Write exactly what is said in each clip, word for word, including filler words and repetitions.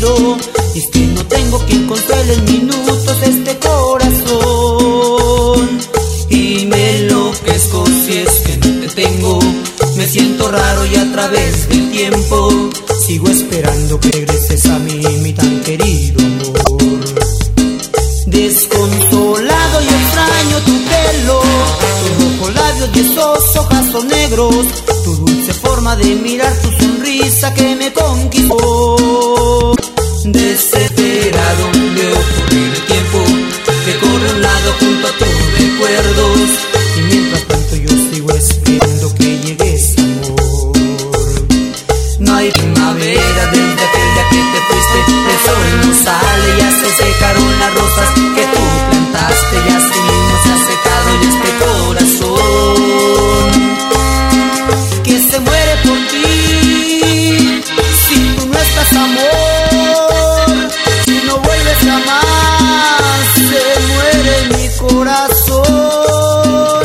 pelo. Y es que no tengo quien consuele en minutos este corazón. Y me enloquezco si es que no te tengo. Me siento raro y a través del tiempo sigo esperando que regreses a mí, mi tan querido amor. Desconsolado y extraño tu pelo, tus rojos labios y esos ojazos negros, tu dulce forma de mirar, tu sonrisa que me conquistó. Desesperado veo correr el tiempo que corre a un lado junto a tus recuerdos, y mientras tanto yo sigo esperando que llegues, amor. No hay primavera desde aquel día que te fuiste, el sol no sale, ya se secaron las rosas que tú plantaste, y así mismo se ha secado ya este corazón que se muere por ti. Si tú no estás, amor, si no vuelves jamás, se muere mi corazón.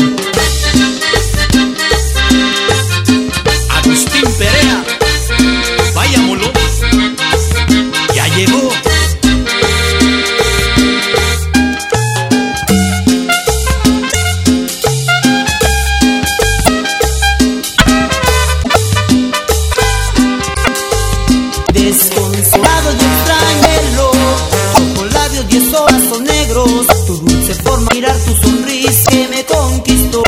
Agustín Perea, vaya molo, ya llegó. Desconsolado y extrañelo, ojos labios y esos ojos negros, tu dulce forma de mirar, tu sonrisa que me conquistó.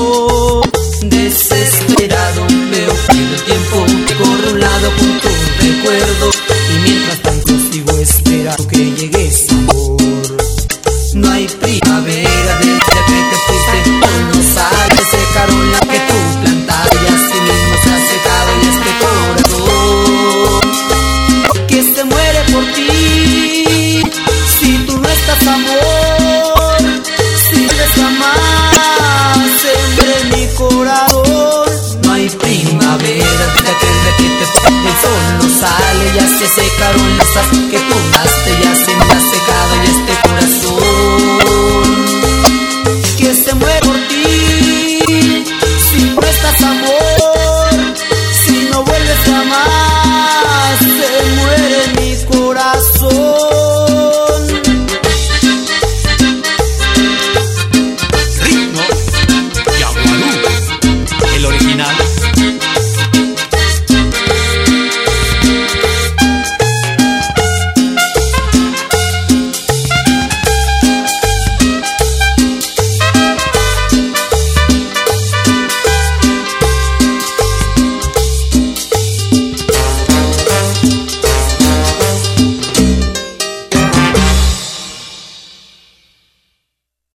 Desesperado veo que el tiempo que corre a un lado con tus recuerdos, y mientras tanto sigo esperando que llegues, amor. No hay primavera desde que te fuiste, hoy no sale, secaron la que tú plantaste, y así mismo se ha secado y este corazón que se muere por ti. Si tú no estás, amor, si no eres jamás, se muere mi corazón. No hay primavera desde aquel día que te fuiste, el sol no sale, ya se secaron las hojas que tú has